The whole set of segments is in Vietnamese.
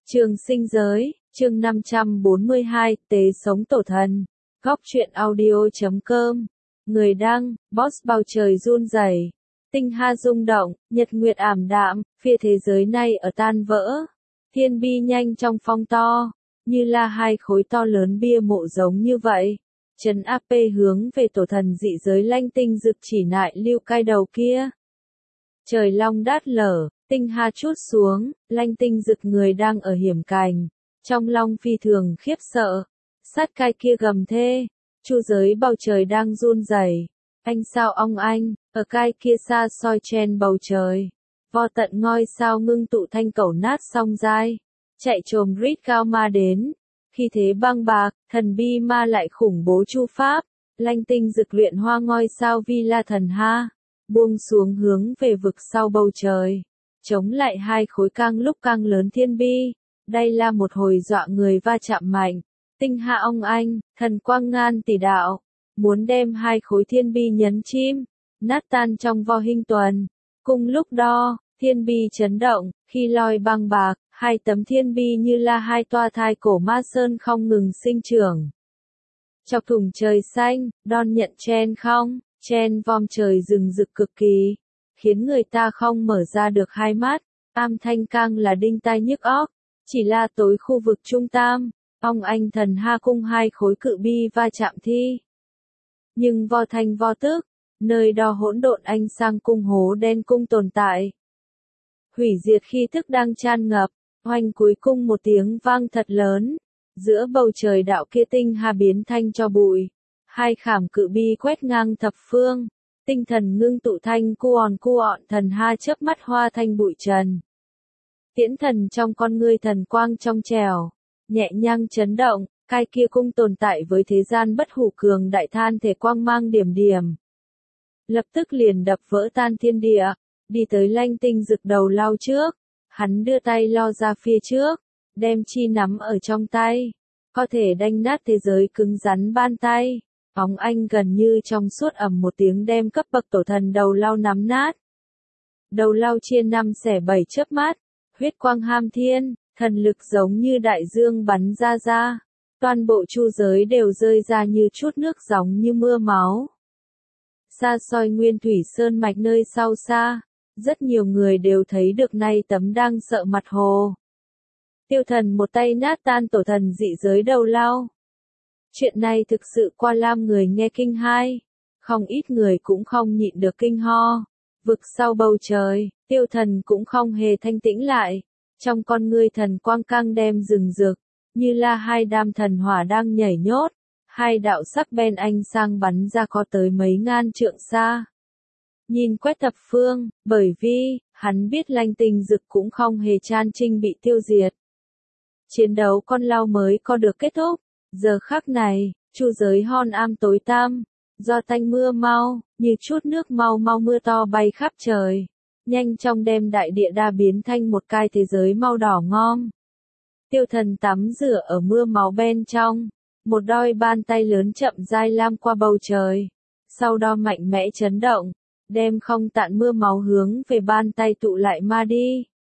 Trường sinh giới, chương 542, tế sống tổ thần. Góc truyện audio.com. Người đăng, boss bầu trời run rẩy, tinh hà rung động, nhật nguyệt ảm đạm, phía thế giới này ở tan vỡ. Thiên bi nhanh trong phong to, như là hai khối to lớn bia mộ giống như vậy. Trấn AP hướng về tổ thần dị giới lanh tinh dực chỉ nại lưu cai đầu kia. Trời long đát lở, tinh hà chút xuống, lanh tinh dực người đang ở hiểm cảnh. Trong long phi thường khiếp sợ, sát cai kia gầm thê, chu giới bầu trời đang run rẩy. Anh sao ong anh, ở cai kia xa soi chen bầu trời. Vo tận ngôi sao ngưng tụ thanh cẩu nát song dai, chạy trồm rít cao ma đến. Khi thế băng bạc, thần bi ma lại khủng bố chu pháp, lanh tinh dực luyện hoa ngôi sao vi la thần ha, buông xuống hướng về vực sau bầu trời, chống lại hai khối càng lúc càng lớn thiên bi. Đây là một hồi dọa người va chạm mạnh, tinh hạ ong anh, thần quang ngan tỷ đạo, muốn đem hai khối thiên bi nhấn chim, nát tan trong vo hình tuần. Cùng lúc đó, thiên bi chấn động, khi loi băng bạc, hai tấm thiên bi như là hai toa thai cổ ma sơn không ngừng sinh trưởng. Chọc thủng trời xanh, đón nhận chen vom trời rừng rực cực kỳ, khiến người ta không mở ra được hai mắt, am thanh càng là đinh tai nhức óc. Chỉ là tối khu vực trung tam, ong anh thần ha cung hai khối cự bi va chạm thi. Nhưng vo thanh vo tức, nơi đó hỗn độn anh sang cung hố đen cung tồn tại. Hủy diệt khi thức đang tràn ngập, oanh cuối cung một tiếng vang thật lớn. Giữa bầu trời đạo kia tinh hà biến thanh cho bụi. Hai khảm cự bi quét ngang thập phương. Tinh thần ngưng tụ thanh cu ọn thần ha chớp mắt hoa thanh bụi trần. Tiễn thần trong con ngươi thần quang trong trẻo, nhẹ nhàng chấn động, cai kia cung tồn tại với thế gian bất hủ cường đại than thể quang mang điểm điểm. Lập tức liền đập vỡ tan thiên địa, đi tới lanh tinh dực đầu lao trước, hắn đưa tay lo ra phía trước, đem chi nắm ở trong tay, có thể đanh nát thế giới cứng rắn ban tay. Óng anh gần như trong suốt ầm một tiếng đem cấp bậc tổ thần đầu lao nắm nát. Đầu lao chia năm xẻ bảy chớp mắt. Huyết quang ham thiên, thần lực giống như đại dương bắn ra. Toàn bộ chu giới đều rơi ra như chút nước giống như mưa máu. Xa xôi nguyên thủy sơn mạch nơi sau xa, rất nhiều người đều thấy được nay tấm đang sợ mặt hồ. Tiêu thần một tay nát tan tổ thần dị giới đầu lao. Chuyện này thực sự qua lam người nghe kinh hai, không ít người cũng không nhịn được kinh ho. Vực sau bầu trời, tiêu thần cũng không hề thanh tĩnh lại. Trong con ngươi thần quang căng đem rừng rực, như là hai đam thần hỏa đang nhảy nhót. Hai đạo sắc bên ánh sang bắn ra có tới mấy ngàn trượng xa. Nhìn quét thập phương, bởi vì, hắn biết lanh tinh dực cũng không hề chan trinh bị tiêu diệt. Chiến đấu con lao mới có được kết thúc. Giờ khắc này, chu giới hon am tối tăm. Do tanh mưa mau, như chút nước mau mưa to bay khắp trời. Nhanh trong đem đại địa đa biến thành một cái thế giới màu đỏ ngom. Tiêu thần tắm rửa ở mưa máu bên trong. Một đôi bàn tay lớn chậm rãi lam qua bầu trời. Sau đó mạnh mẽ chấn động. Đem không tạn mưa máu hướng về bàn tay tụ lại ma đi.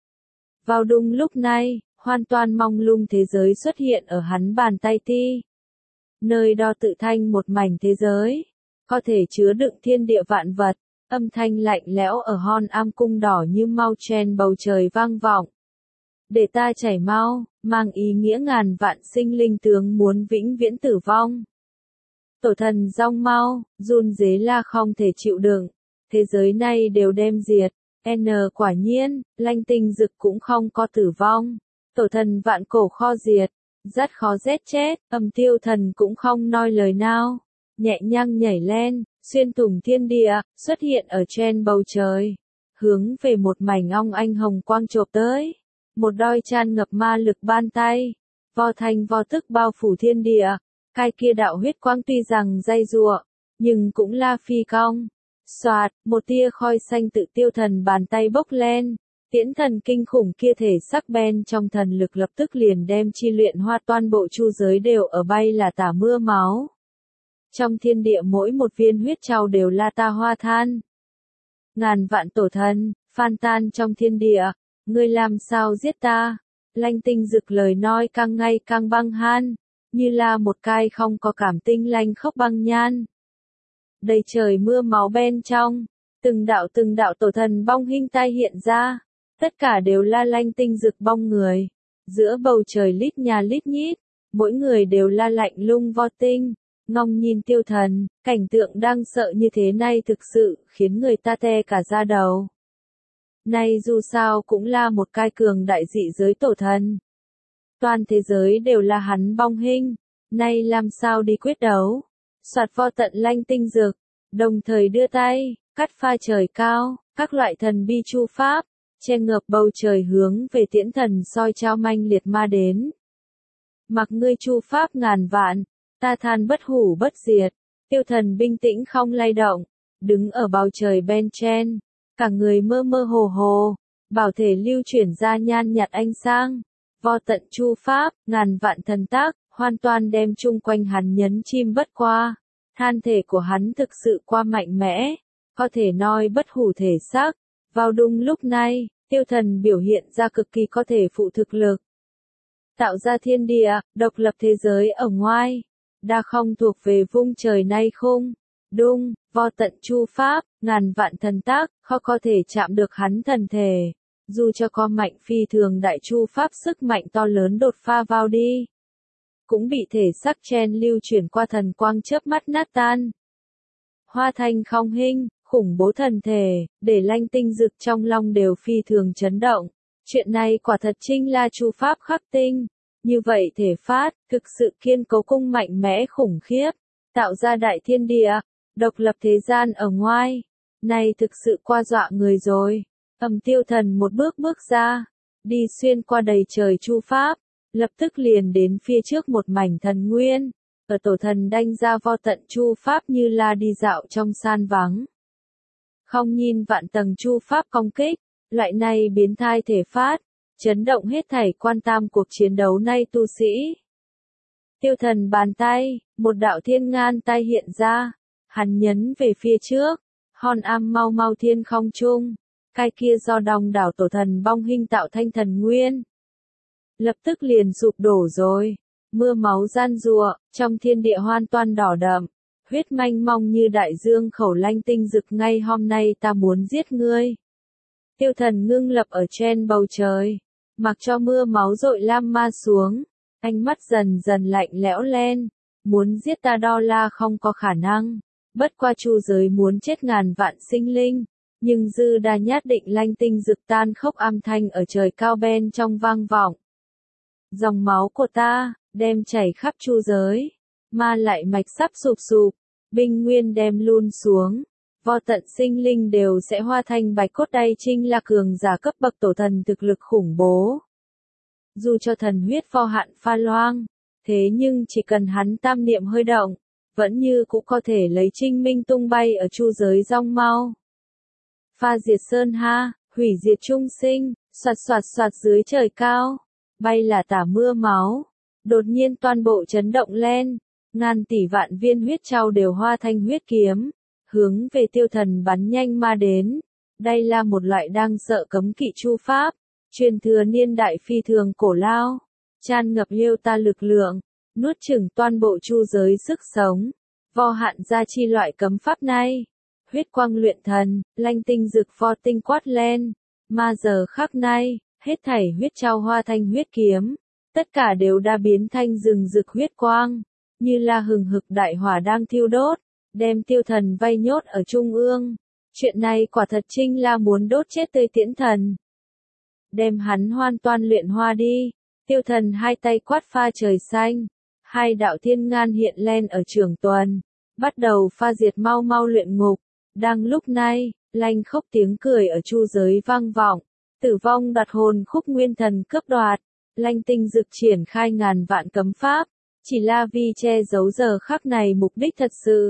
Vào đúng lúc này, hoàn toàn mông lung thế giới xuất hiện ở hắn bàn tay ti. Nơi đó tự thành một mảnh thế giới. Có thể chứa đựng thiên địa vạn vật, âm thanh lạnh lẽo ở hon am cung đỏ như mau chen bầu trời vang vọng. Để ta chảy mau, mang ý nghĩa ngàn vạn sinh linh tướng muốn vĩnh viễn tử vong. Tổ thần rong mau, run rế là không thể chịu đựng, thế giới này đều đem diệt. Quả nhiên, lanh tinh dực cũng không có tử vong. Tổ thần vạn cổ kho diệt, rất khó giết chết, tiêu thần cũng không nói lời nào. Nhẹ nhàng nhảy lên, xuyên thủng thiên địa, xuất hiện ở trên bầu trời. Hướng về một mảnh ong anh hồng quang chộp tới. Một đôi tràn ngập ma lực ban tay. Vo thanh vo tức bao phủ thiên địa. Cái kia đạo huyết quang tuy rằng dây dụa, nhưng cũng là phi cong. Soạt, một tia khói xanh tự tiêu thần bàn tay bốc lên. Tiễn thần kinh khủng kia thể sắc bên trong thần lực lập tức liền đem chi luyện hoa toàn bộ chu giới đều ở bay là tả mưa máu. Trong thiên địa mỗi một viên huyết trào đều là ta hoa than. Ngàn vạn tổ thần, phan tan trong thiên địa, ngươi làm sao giết ta? Lanh Tinh Dực lời nói càng ngày càng băng han, như là một cái không có cảm tinh lanh khốc băng nhan. Đầy trời mưa máu bên trong, từng đạo tổ thần bong hình tai hiện ra, tất cả đều là Lanh Tinh Dực bong người. Giữa bầu trời lít nhà lít nhít, mỗi người đều là lạnh lùng vô tinh, ngong nhìn Tiêu Thần, cảnh tượng đang sợ như thế này thực sự khiến người ta tê cả da đầu. Này dù sao cũng là một cái cường đại dị giới tổ thần. Toàn thế giới đều là hắn bong hình, nay làm sao đi quyết đấu. Soạt vo tận Lanh Tinh Dực, đồng thời đưa tay, cắt pha trời cao, các loại thần bi chu pháp, che ngập bầu trời hướng về Tiễn Thần soi trao manh liệt ma đến. Mặc ngươi chu pháp ngàn vạn, ta than bất hủ bất diệt, Tiêu Thần bình tĩnh không lay động, đứng ở bầu trời bên trên, cả người mơ mơ hồ hồ, bảo thể lưu chuyển ra nhan nhạt ánh sáng, vo tận chu pháp, ngàn vạn thần tác, hoàn toàn đem chung quanh hắn nhấn chim bất qua. Than thể của hắn thực sự quá mạnh mẽ, có thể nói bất hủ thể xác. Vào đúng lúc này, Tiêu Thần biểu hiện ra cực kỳ có thể phụ thực lực. Tạo ra thiên địa, độc lập thế giới ở ngoài, đã không thuộc về vung trời nay khung. Đung, vo tận chu pháp, ngàn vạn thần tác, khó có thể chạm được hắn thần thể. Dù cho có mạnh phi thường đại chu pháp sức mạnh to lớn đột phá vào đi, cũng bị thể sắc chen lưu chuyển qua thần quang chớp mắt nát tan. Hoa thành không hình, khủng bố thần thể, để Lanh Tinh Dực trong lòng đều phi thường chấn động. Chuyện này quả thật chính là chu pháp khắc tinh. Như vậy thể phát, thực sự kiên cố cung mạnh mẽ khủng khiếp, tạo ra đại thiên địa, độc lập thế gian ở ngoài. Này thực sự qua dọa người rồi. Tiêu Thần một bước bước ra, đi xuyên qua đầy trời chu pháp, lập tức liền đến phía trước một mảnh thần nguyên. Ở tổ thần đanh ra vo tận chu pháp như là đi dạo trong san vắng. Không nhìn vạn tầng chu pháp công kích, loại này biến thai thể phát, chấn động hết thảy quan tam cuộc chiến đấu nay tu sĩ. Tiêu Thần bàn tay, một đạo thiên ngan tay hiện ra, hắn nhấn về phía trước, hòn am mau mau thiên không trung, cái kia do đông đảo tổ thần bong hình tạo thành thần nguyên. Lập tức liền sụp đổ rồi, mưa máu gian rùa, trong thiên địa hoàn toàn đỏ đậm, huyết manh mong như đại dương khẩu Lanh Tinh Dực ngay hôm nay ta muốn giết ngươi. Tiêu Thần ngưng lập ở trên bầu trời, mặc cho mưa máu dội lam ma xuống, ánh mắt dần dần lạnh lẽo lên, muốn giết ta đo la không có khả năng, bất qua chu giới muốn chết ngàn vạn sinh linh, nhưng dư đa nhát định Lanh Tinh Dực tan khốc âm thanh ở trời cao bên trong vang vọng. Dòng máu của ta, đem chảy khắp chu giới, ma lại mạch sắp sụp sụp, binh nguyên đem luôn xuống, vo tận sinh linh đều sẽ hóa thành bạch cốt. Đây chính là cường giả cấp bậc tổ thần thực lực khủng bố. Dù cho thần huyết vo hạn pha loang, thế nhưng chỉ cần hắn tam niệm hơi động, vẫn như cũng có thể lấy Trinh Minh tung bay ở chu giới rong mau. Pha diệt sơn ha, hủy diệt trung sinh, soạt soạt soạt dưới trời cao, bay là tả mưa máu, đột nhiên toàn bộ chấn động lên, ngàn tỷ vạn viên huyết trao đều hóa thành huyết kiếm, hướng về Tiêu Thần bắn nhanh ma đến. Đây là một loại đang sợ cấm kỵ chu pháp, truyền thừa niên đại phi thường cổ lao, tràn ngập yêu ta lực lượng, nuốt chửng toàn bộ chu giới sức sống, vo hạn ra chi loại cấm pháp này. Huyết quang luyện thần, Lanh Tinh Dực vo tinh quát lên, mà giờ khắc nay, hết thảy huyết trao hoa thành huyết kiếm, tất cả đều đã biến thành rừng rực huyết quang, như là hừng hực đại hỏa đang thiêu đốt, đem Tiêu Thần vây nhốt ở trung ương. Chuyện này quả thật chính là muốn đốt chết tươi Tiễn Thần. Đem hắn hoàn toàn luyện hoa đi. Tiêu Thần hai tay quát pha trời xanh, hai đạo thiên ngan hiện lên ở trường tuần, bắt đầu pha diệt mau mau luyện ngục. Đang lúc này, lanh khốc tiếng cười ở chu giới vang vọng, tử vong đoạt hồn khúc nguyên thần cướp đoạt, Lanh Tinh Dực triển khai ngàn vạn cấm pháp, chỉ là vì che giấu giờ khắc này mục đích thật sự.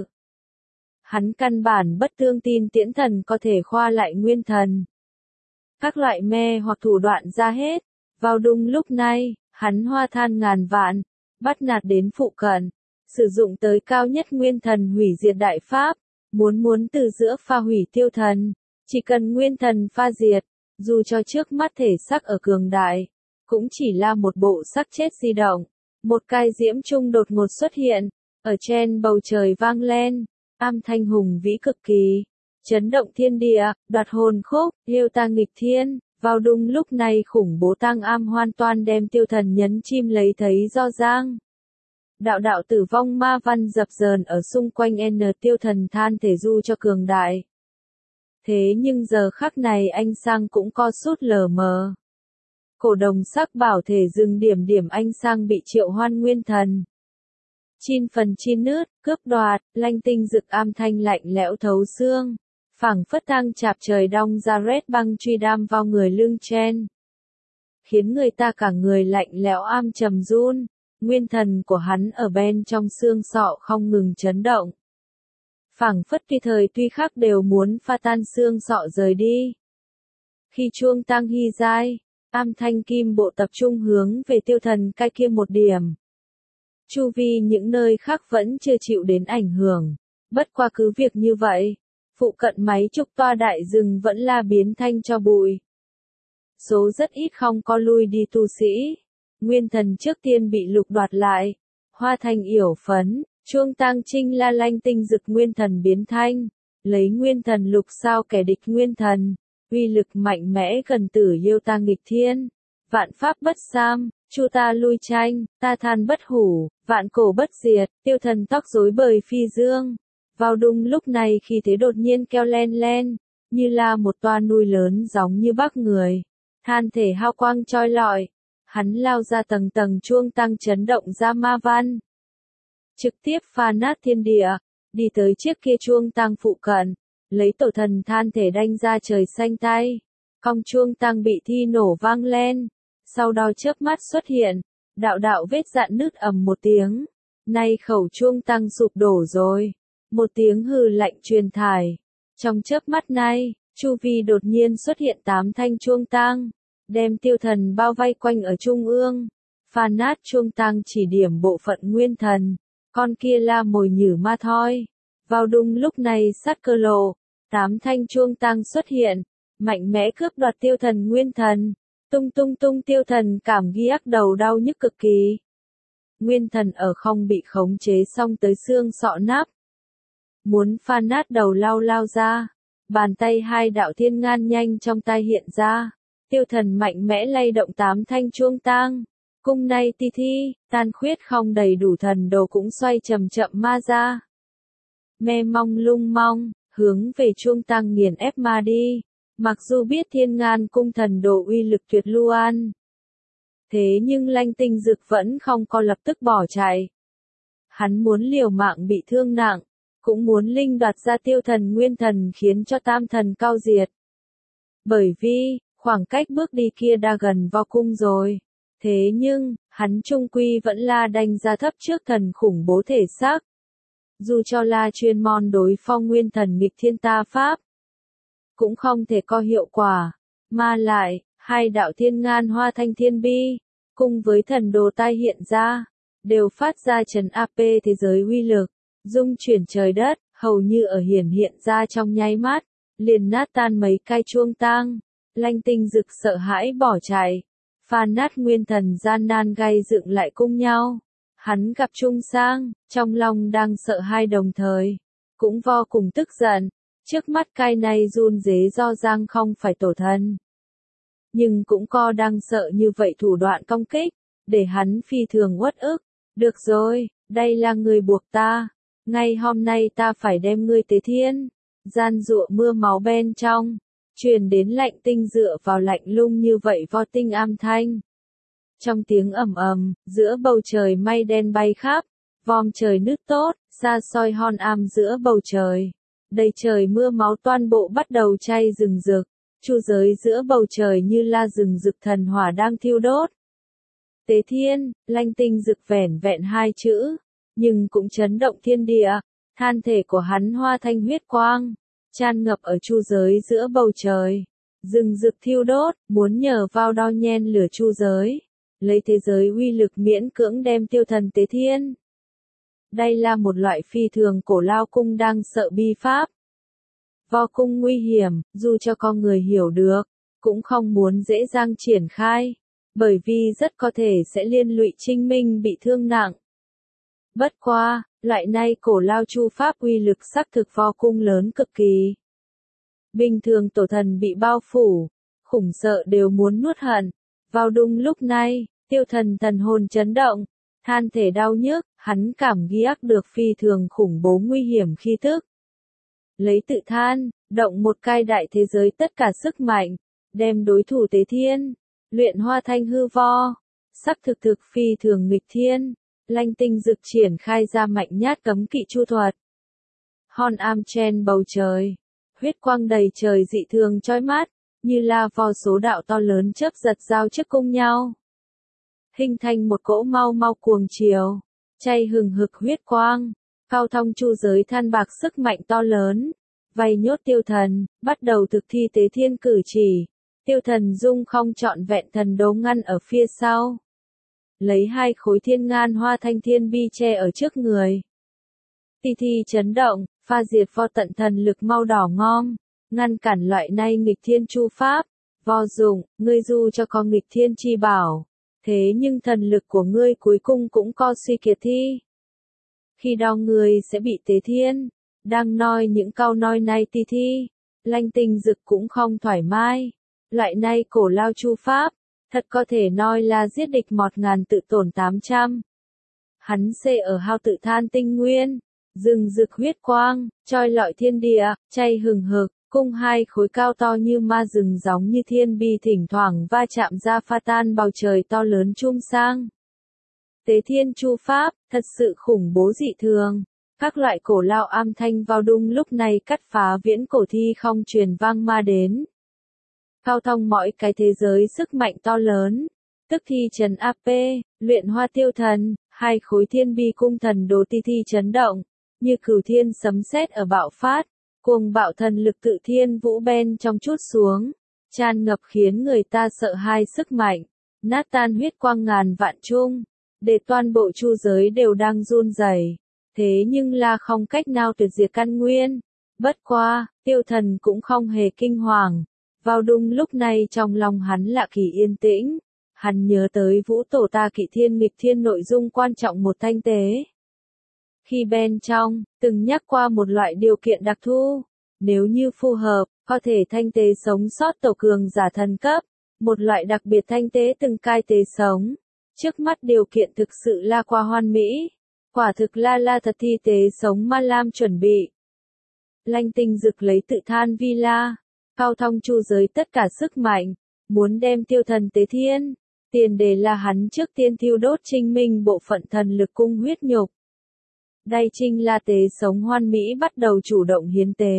Hắn căn bản bất tương tin Tiễn Thần có thể khoa lại nguyên thần. Các loại mê hoặc thủ đoạn ra hết, vào đúng lúc này, hắn hoa than ngàn vạn, bắt nạt đến phụ cận, sử dụng tới cao nhất nguyên thần hủy diệt đại pháp, muốn từ giữa pha hủy Tiêu Thần, chỉ cần nguyên thần pha diệt, dù cho trước mắt thể sắc ở cường đại, cũng chỉ là một bộ xác chết di động. Một cái diễm trung đột ngột xuất hiện, ở trên bầu trời vang lên, âm thanh hùng vĩ cực kỳ, chấn động thiên địa, đoạt hồn khúc, yêu ta nghịch thiên. Vào đúng lúc này khủng bố tang am hoàn toàn đem tiêu thần nhấn chim lấy thấy do giang. Đạo đạo tử vong ma văn dập dờn ở xung quanh tiêu thần than thể du cho cường đại. Thế nhưng giờ khắc này anh sang cũng co sút lờ mờ. Cổ đồng sắc bảo thể dừng điểm điểm anh sang bị triệu hoan nguyên thần. Chin phần chin nứt, cướp đoạt, lanh tinh rực am thanh lạnh lẽo thấu xương. Phảng phất thang chạp trời đong ra rét băng truy đam vào người lưng chen. Khiến người ta cả người lạnh lẽo am trầm run, nguyên thần của hắn ở bên trong xương sọ không ngừng chấn động. Phảng phất tùy thời tuy khắc đều muốn pha tan xương sọ rời đi. Khi chuông tang hy dai, am thanh kim bộ tập trung hướng về tiêu thần cái kia một điểm. Chu vi những nơi khác vẫn chưa chịu đến ảnh hưởng, bất qua cứ việc như vậy. Phụ cận máy trúc toa đại rừng vẫn là biến thanh cho bụi. Số rất ít không có lui đi tu sĩ. Nguyên thần trước tiên bị lục đoạt lại. Hoa thành yểu phấn, chuông tang trinh la lanh tinh dực nguyên thần biến thanh. Lấy nguyên thần lục sao kẻ địch nguyên thần. Uy lực mạnh mẽ gần tử yêu ta nghịch thiên. Vạn pháp bất sam, chu ta lui tranh, ta than bất hủ, vạn cổ bất diệt, tiêu thần tóc rối bời phi dương. Vào đúng lúc này khi thế đột nhiên kêu len len, như là một toa núi lớn giống như bắc người. Than thể hao quang choi lọi, hắn lao ra tầng tầng chuông tăng chấn động ra ma văn. Trực tiếp phá nát thiên địa, đi tới chiếc kia chuông tăng phụ cận, lấy tổ thần than thể đanh ra trời xanh tay. Cong chuông tăng bị thi nổ vang lên, sau đó chớp mắt xuất hiện, đạo đạo vết dạn nứt ầm một tiếng. Nay khẩu chuông tăng sụp đổ rồi. Một tiếng hừ lạnh truyền thải. Trong chớp mắt này, chu vi đột nhiên xuất hiện 8 thanh chuông tang, đem tiêu thần bao vây quanh ở trung ương. Phá nát chuông tang chỉ điểm bộ phận nguyên thần, con kia là mồi nhử ma thôi. Vào đúng lúc này sát cơ lộ, 8 thanh chuông tang xuất hiện, mạnh mẽ cướp đoạt tiêu thần nguyên thần. Tung tung tung tiêu thần cảm ghiếc đầu đau nhức cực kỳ. Nguyên thần ở không bị khống chế xong tới xương sọ nắp. Muốn pha nát đầu lao ra. Bàn tay hai đạo thiên ngan nhanh trong tay hiện ra. Tiêu thần mạnh mẽ lay động 8 thanh chuông tang. Cung nay ti thi, tan khuyết không đầy đủ thần đồ cũng xoay chậm chậm ma ra. Me mong lung mong, hướng về chuông tang nghiền ép ma đi. Mặc dù biết thiên ngan cung thần đồ uy lực tuyệt luan. Thế nhưng lanh tinh dực vẫn không có lập tức bỏ chạy. Hắn muốn liều mạng bị thương nặng. Cũng muốn linh đoạt ra tiêu thần nguyên thần khiến cho tam thần cao diệt. Bởi vì, khoảng cách bước đi kia đã gần vô cung rồi. Thế nhưng, hắn trung quy vẫn là đánh giá thấp trước thần khủng bố thể xác. Dù cho là chuyên môn đối phong nguyên thần nghịch thiên ta pháp, cũng không thể có hiệu quả. Mà lại, hai đạo thiên ngan hoa thanh thiên bi, cùng với thần đồ tai hiện ra, đều phát ra trấn áp thế giới uy lực. Dung chuyển trời đất, hầu như ở hiện ra trong nháy mắt, liền nát tan mấy cái chuông tang. Lanh tinh dực sợ hãi bỏ chạy, phá nát nguyên thần gian nan gây dựng lại cùng nhau. Hắn gặp Trung Sang, trong lòng đang sợ hai đồng thời, cũng vô cùng tức giận. Trước mắt cái này run rế do giang không phải tổ thân. Nhưng cũng co đang sợ như vậy thủ đoạn công kích, để hắn phi thường uất ức. Được rồi, đây là người buộc ta. Ngay hôm nay ta phải đem ngươi tế thiên. Gian dụa mưa máu bên trong. Truyền đến lạnh tinh dựa vào lạnh lung như vậy vo tinh am thanh. Trong tiếng ầm ầm, giữa bầu trời mây đen bay khắp. Vòm trời nứt tốt, xa xôi hon am giữa bầu trời. Đầy trời mưa máu toàn bộ bắt đầu cháy rừng rực. Chu giới giữa bầu trời như la rừng rực thần hỏa đang thiêu đốt. Tế thiên, lanh tinh rực vẻn vẹn hai chữ. Nhưng cũng chấn động thiên địa, than thể của hắn hoa thanh huyết quang, tràn ngập ở chu giới giữa bầu trời, rừng rực thiêu đốt, muốn nhờ vào đo nhen lửa chu giới, lấy thế giới uy lực miễn cưỡng đem tiêu thần tế thiên. Đây là một loại phi thường cổ lao cung đang sợ bi pháp. Vo cung nguy hiểm, dù cho con người hiểu được, cũng không muốn dễ dàng triển khai. bởi vì rất có thể sẽ liên lụy Trinh Minh bị thương nặng. Bất qua, loại này cổ lao chu pháp uy lực xác thực vô cùng lớn cực kỳ. Bình thường tổ thần bị bao phủ, khủng sợ đều muốn nuốt hận. Vào đúng lúc này, tiêu thần thần hồn chấn động, than thể đau nhức, hắn cảm giác được phi thường khủng bố nguy hiểm khí tức. Lấy tự than, động một cái đại thế giới tất cả sức mạnh, đem đối thủ tế thiên, luyện hoa thanh hư vo, sắc thực thực phi thường nghịch thiên, Lanh Tinh Dực triển khai ra mạnh nhát cấm kỵ chu thuật. Hòn am trên bầu trời, huyết quang đầy trời dị thường chói mắt, như là vô số đạo to lớn chớp giật giao trước cung nhau. Hình thành một cỗ mau mau cuồng chiều, chay hừng hực huyết quang, cao thông chu giới than bạc sức mạnh to lớn, vây nhốt tiêu thần, bắt đầu thực thi tế thiên cử chỉ, tiêu thần dung không trọn vẹn thần đố ngăn ở phía sau. Lấy hai khối thiên ngan hoa thanh thiên bi che ở trước người. Ti thi chấn động, pha diệt vô tận thần lực mau đỏ ngom, ngăn cản loại này nghịch thiên chu pháp, vô dụng, ngươi du cho con nghịch thiên chi bảo. Thế nhưng thần lực của ngươi cuối cùng cũng có suy kiệt thi. Khi đó ngươi sẽ bị tế thiên. Đang nói những câu nói này ti thi. Lanh Tinh Dực cũng không thoải mái. Loại này cổ lao chu pháp. Thật có thể nói là giết địch 1000 tự tổn 800. Hắn xê ở hao tự than tinh nguyên. Rừng rực huyết quang, choi lọi thiên địa, chay hừng hực. Cung hai khối cao to như ma rừng giống như thiên bi thỉnh thoảng va chạm ra pha tan bầu trời to lớn chung sang. Tế thiên chu pháp, thật sự khủng bố dị thường. Các loại cổ lao âm thanh vào đúng lúc này cắt phá viễn cổ thi không truyền vang ma đến. Cao thông mọi cái thế giới sức mạnh to lớn. Tức thi trần AP, luyện hoa tiêu thần, hai khối thiên bi cung thần đồ ti thi chấn động. Như cửu thiên sấm sét ở bạo phát. Cuồng bạo thần lực tự thiên vũ bên trong chút xuống, tràn ngập khiến người ta sợ hai sức mạnh, nát tan huyết quang ngàn vạn chung, để toàn bộ chu giới đều đang run rẩy. Thế nhưng là không cách nào tuyệt diệt căn nguyên. Bất qua, tiêu thần cũng không hề kinh hoàng. Vào đúng lúc này trong lòng hắn lạ kỳ yên tĩnh, hắn nhớ tới vũ tổ ta kỵ thiên nghịch thiên nội dung quan trọng một thanh tế. Khi bên trong, từng nhắc qua một loại điều kiện đặc thu, nếu như phù hợp, có thể thanh tế sống sót tổ cường giả thần cấp, một loại đặc biệt thanh tế từng cai tế sống. Trước mắt điều kiện thực sự là qua hoàn mỹ, quả thực là thật thi tế sống ma lam chuẩn bị. Lanh Tinh Dực lấy tự than vi la, cao thông chu giới tất cả sức mạnh, muốn đem tiêu thần tế thiên, tiền đề là hắn trước tiên thiêu đốt Trinh Minh bộ phận thần lực cung huyết nhục. Đây chính là tế sống hoàn mỹ bắt đầu chủ động hiến tế.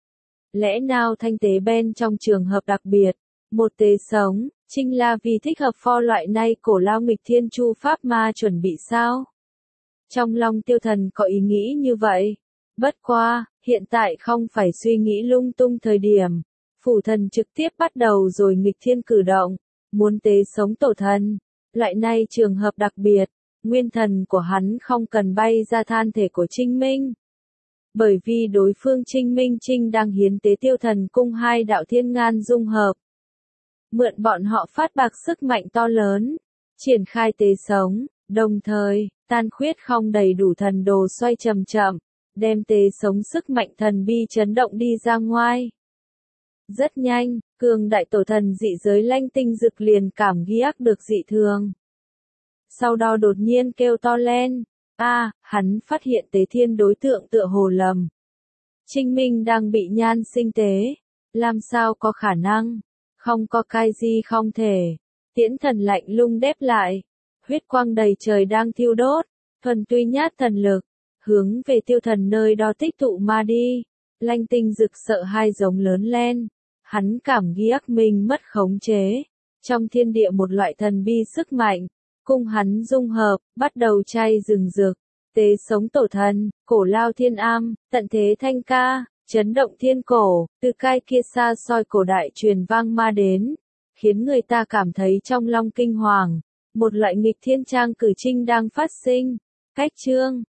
Lẽ nào thanh tế bên trong trường hợp đặc biệt, một tế sống, chính là vì thích hợp pho loại này cổ lao nghịch thiên chu pháp ma chuẩn bị sao? Trong lòng tiêu thần có ý nghĩ như vậy. Bất qua, hiện tại không phải suy nghĩ lung tung thời điểm. Phủ thần trực tiếp bắt đầu rồi nghịch thiên cử động, muốn tế sống tổ thần. Loại này trường hợp đặc biệt. Nguyên thần của hắn không cần bay ra than thể của Trinh Minh. Bởi vì đối phương Trinh Minh Trinh đang hiến tế tiêu thần cung hai đạo thiên ngan dung hợp. Mượn bọn họ phát bạc sức mạnh to lớn, triển khai tế sống, đồng thời, tan khuyết không đầy đủ thần đồ xoay chậm chậm, đem tế sống sức mạnh thần bi chấn động đi ra ngoài. Rất nhanh, cường đại tổ thần dị giới Lanh Tinh Dực liền cảm giác được dị thường. Sau đó đột nhiên kêu to lên, hắn phát hiện tế thiên đối tượng tựa hồ lầm. Trinh Minh đang bị nhan sinh tế, làm sao có khả năng, không có cái gì không thể. Tiễn thần lạnh lung đép lại, huyết quang đầy trời đang thiêu đốt, thuần túy nhát thần lực, hướng về tiêu thần nơi đó tích tụ mà đi. Lanh Tinh Dực sợ hai giống lớn lên, hắn cảm giác mình mất khống chế. Trong thiên địa một loại thần bi sức mạnh. Cung hắn dung hợp, bắt đầu chay rừng rực, tế sống tổ thần, cổ lao thiên am, tận thế thanh ca, chấn động thiên cổ, từ cai kia xa xôi cổ đại truyền vang ma đến, khiến người ta cảm thấy trong lòng kinh hoàng, một loại nghịch thiên trang cử trinh đang phát sinh. Cách chương